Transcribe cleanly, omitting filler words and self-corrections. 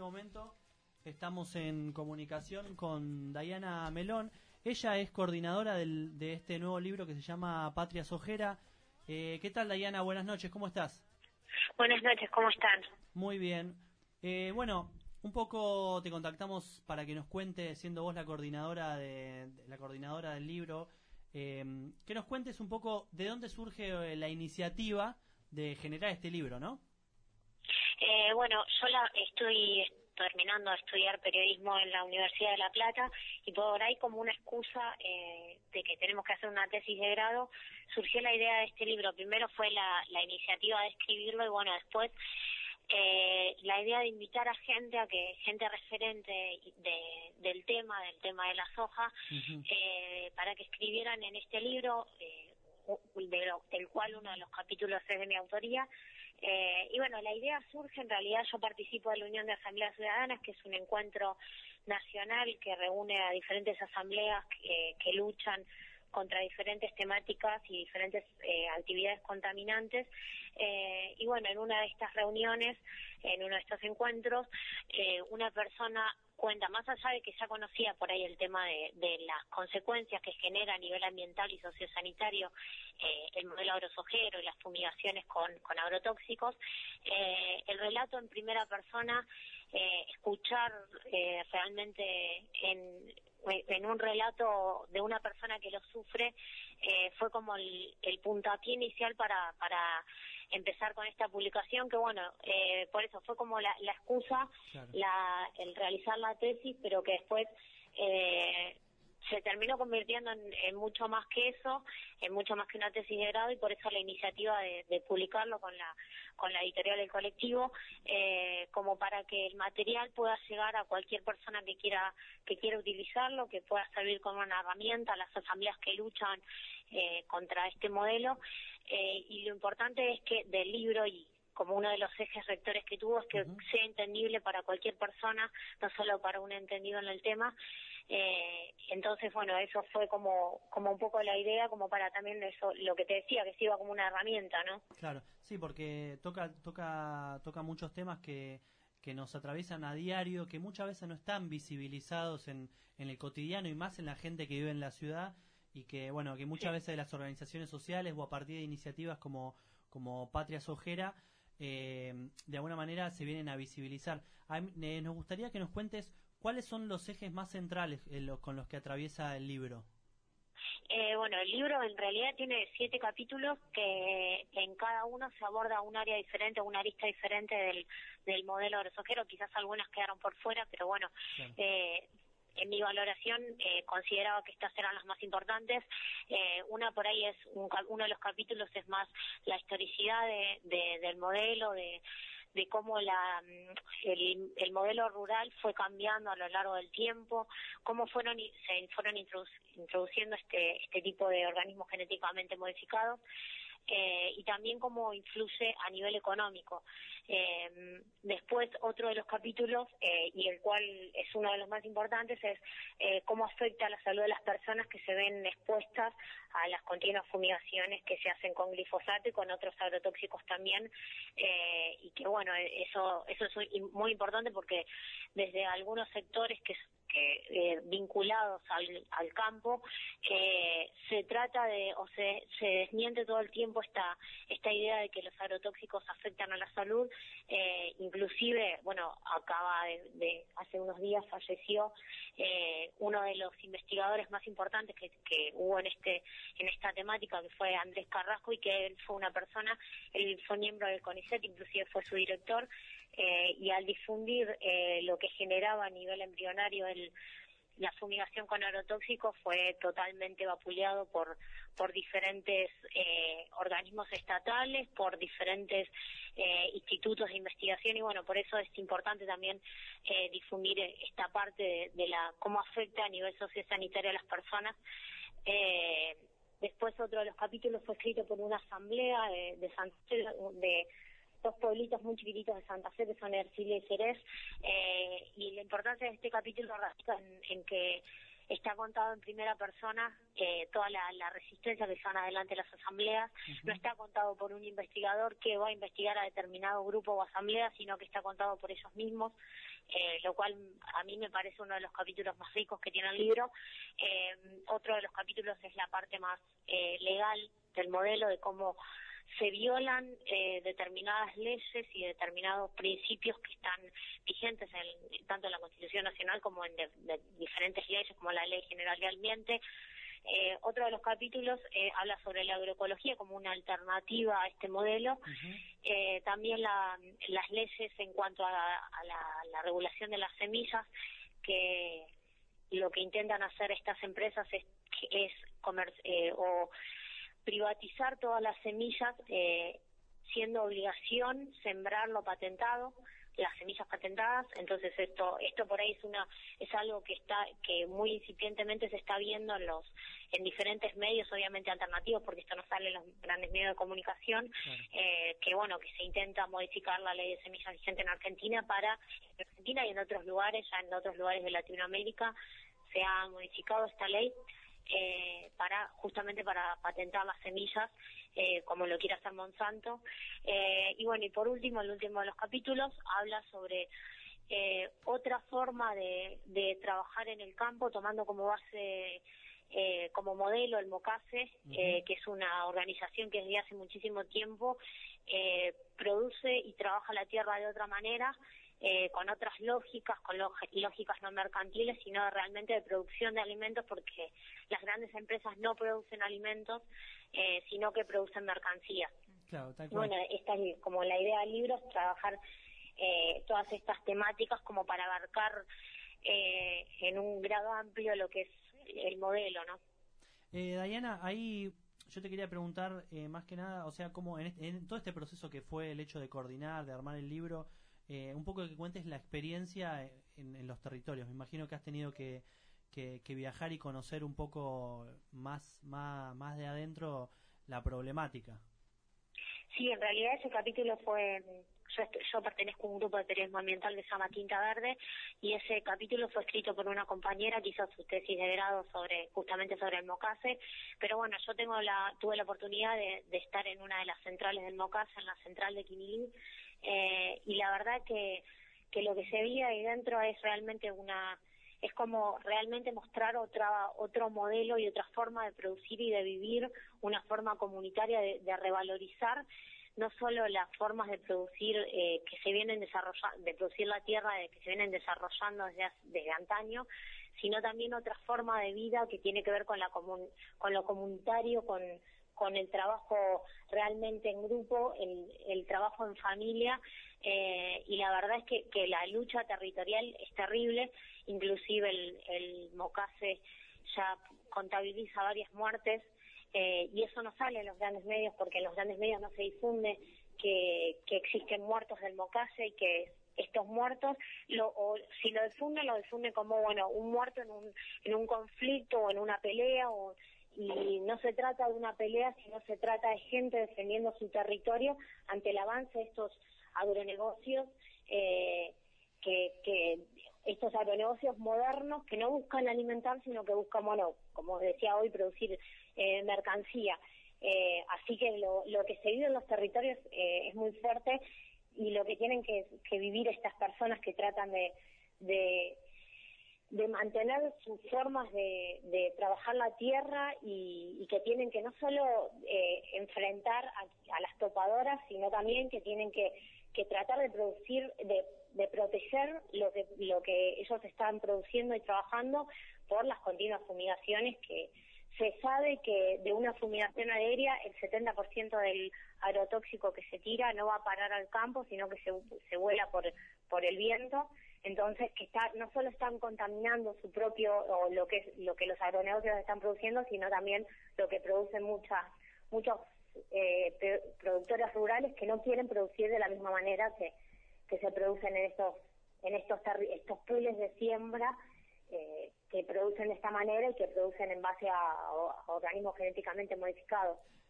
momento estamos en comunicación con Dayana Melón. Ella es coordinadora de este nuevo libro que se llama Patria Sojera. ¿Qué tal, Dayana? Buenas noches, ¿cómo estás? Buenas noches, ¿cómo están? Muy bien. Bueno, un poco te contactamos para que nos cuentes, siendo vos la coordinadora del libro, que nos cuentes un poco de dónde surge la iniciativa de generar este libro, ¿no? Bueno, yo estoy terminando de estudiar periodismo en la Universidad de La Plata y por ahí, como una excusa de que tenemos que hacer una tesis de grado, surgió la idea de este libro. Primero fue la iniciativa de escribirlo y bueno, después la idea de invitar a gente referente del tema de la soja, para que escribieran en este libro, del cual uno de los capítulos es de mi autoría. Y bueno, la idea surge, en realidad yo participo de la Unión de Asambleas Ciudadanas, que es un encuentro nacional que reúne a diferentes asambleas que luchan contra diferentes temáticas y diferentes actividades contaminantes. Y bueno, en una de estas reuniones, en uno de estos encuentros, una persona cuenta, más allá de que ya conocía por ahí el tema de las consecuencias que genera a nivel ambiental y sociosanitario el modelo agrosojero y las fumigaciones con agrotóxicos, el relato en primera persona, escuchar realmente en un relato de una persona que lo sufre, fue como el puntapié inicial para empezar con esta publicación, que bueno, por eso fue como la excusa, claro, el realizar la tesis, pero que después se terminó convirtiendo en mucho más que eso, en mucho más que una tesis de grado, y por eso la iniciativa de publicarlo con la editorial del colectivo, como para que el material pueda llegar a cualquier persona que quiera utilizarlo, que pueda servir como una herramienta a las asambleas que luchan contra este modelo. Y lo importante es que del libro, y como uno de los ejes rectores que tuvo, es que sea entendible para cualquier persona, no solo para un entendido en el tema. Entonces, bueno, eso fue como un poco la idea, como para también eso, lo que te decía, que sirva como una herramienta, ¿no? Claro, sí, porque toca muchos temas que nos atraviesan a diario, que muchas veces no están visibilizados en el cotidiano, y más en la gente que vive en la ciudad, y que, bueno, que muchas veces las organizaciones sociales o a partir de iniciativas como Patria Sojera, de alguna manera se vienen a visibilizar. Nos gustaría que nos cuentes cuáles son los ejes más centrales con los que atraviesa el libro. Bueno, el libro en realidad tiene 7 capítulos que en cada uno se aborda un área diferente, una arista diferente del modelo agrosojero. Quizás algunas quedaron por fuera, pero bueno, claro, en mi valoración consideraba que estas eran las más importantes. Una por ahí es uno de los capítulos es más la historicidad del modelo, de cómo el modelo rural fue cambiando a lo largo del tiempo, cómo se fueron introduciendo este tipo de organismos genéticamente modificados, y también cómo influye a nivel económico. Después, otro de los capítulos, y el cual es uno de los más importantes, es cómo afecta a la salud de las personas que se ven expuestas a las continuas fumigaciones que se hacen con glifosato y con otros agrotóxicos también, y que bueno, eso es muy importante, porque desde algunos sectores que vinculados al campo, se trata se desmiente todo el tiempo esta idea de que los agrotóxicos afectan a la salud. Inclusive, bueno, acaba de hace unos días falleció uno de los investigadores más importantes que hubo en esta temática, que fue Andrés Carrasco, y que él fue miembro del CONICET, inclusive fue su director. Y al difundir lo que generaba a nivel embrionario la fumigación con agrotóxicos, fue totalmente vapuleado por diferentes organismos estatales, por diferentes institutos de investigación, y bueno, por eso es importante también difundir esta parte de cómo afecta a nivel sociosanitario a las personas. Después, otro de los capítulos fue escrito por una asamblea de Santa Fe, de 2 pueblitos muy chiquititos de Santa Fe, que son Ercilia y Jerez, y la importancia de este capítulo radica en que está contado en primera persona toda la resistencia que llevan adelante las asambleas. No está contado por un investigador que va a investigar a determinado grupo o asamblea, sino que está contado por ellos mismos, lo cual a mí me parece uno de los capítulos más ricos que tiene el libro. Otro de los capítulos es la parte más legal del modelo, de cómo se violan determinadas leyes y determinados principios que están vigentes tanto en la Constitución Nacional como en de diferentes leyes, como la Ley General de Ambiente. Otro de los capítulos habla sobre la agroecología como una alternativa a este modelo. También las leyes en cuanto a la regulación de las semillas, que lo que intentan hacer estas empresas es o privatizar todas las semillas, siendo obligación sembrar lo patentado, las semillas patentadas. Entonces esto por ahí es algo que muy incipientemente se está viendo en diferentes medios, obviamente alternativos, porque esto no sale en los grandes medios de comunicación. Claro. Que se intenta modificar la ley de semillas vigente en Argentina y en otros lugares, ya en otros lugares de Latinoamérica se ha modificado esta ley justamente para patentar las semillas, como lo quiere hacer Monsanto. Y por último, el último de los capítulos habla sobre otra forma de trabajar en el campo, tomando como base, como modelo, el MOCASE, que es una organización que desde hace muchísimo tiempo produce y trabaja la tierra de otra manera, con otras lógicas, con lógicas no mercantiles, sino realmente de producción de alimentos, porque las grandes empresas no producen alimentos, sino que producen mercancías. Claro, tal cual. Bueno, esta es como la idea del libro, es trabajar todas estas temáticas como para abarcar en un grado amplio lo que es el modelo, ¿no? Dayana, ahí yo te quería preguntar, más que nada, o sea, cómo en todo este proceso que fue el hecho de coordinar, de armar el libro, un poco que cuentes la experiencia en los territorios. Me imagino que has tenido que viajar y conocer un poco más de adentro la problemática. Sí, en realidad ese capítulo fue... Yo pertenezco a un grupo de periodismo ambiental que se llama Tinta Verde, y ese capítulo fue escrito por una compañera que hizo su tesis de grado justamente sobre el MOCASE. Pero bueno, yo tuve la oportunidad de estar en una de las centrales del MOCASE, en la central de Quinilí, y la verdad que lo que se veía ahí dentro es realmente es como realmente mostrar otro modelo y otra forma de producir y de vivir, una forma comunitaria de revalorizar no solo las formas de producir que se vienen desarrollando, de producir la tierra que se vienen desarrollando desde antaño, sino también otra forma de vida que tiene que ver con lo comunitario, con el trabajo realmente en grupo, el trabajo en familia, y la verdad es que la lucha territorial es terrible. Inclusive el MOCASE ya contabiliza varias muertes, y eso no sale en los grandes medios, porque en los grandes medios no se difunde que existen muertos del MOCASE, y que estos muertos, si lo difunden como un muerto en un conflicto o en una pelea, y no se trata de una pelea, sino se trata de gente defendiendo su territorio ante el avance de estos agronegocios, que estos agronegocios modernos que no buscan alimentar, sino que buscan, como decía hoy, producir mercancía. Así que lo que se vive en los territorios es muy fuerte, y lo que tienen que vivir estas personas que tratan de mantener sus formas de trabajar la tierra, y que tienen que no solo enfrentar a las topadoras, sino también que tienen que tratar de producir, de proteger lo que ellos están produciendo y trabajando por las continuas fumigaciones, que se sabe que de una fumigación aérea el 70% del agrotóxico que se tira no va a parar al campo, sino que se vuela por el viento. Entonces, no solo están contaminando su propio, o lo que los agronegocios están produciendo, sino también lo que producen muchos productores rurales que no quieren producir de la misma manera que se producen en estos pools de siembra, que producen de esta manera y que producen en base a organismos genéticamente modificados.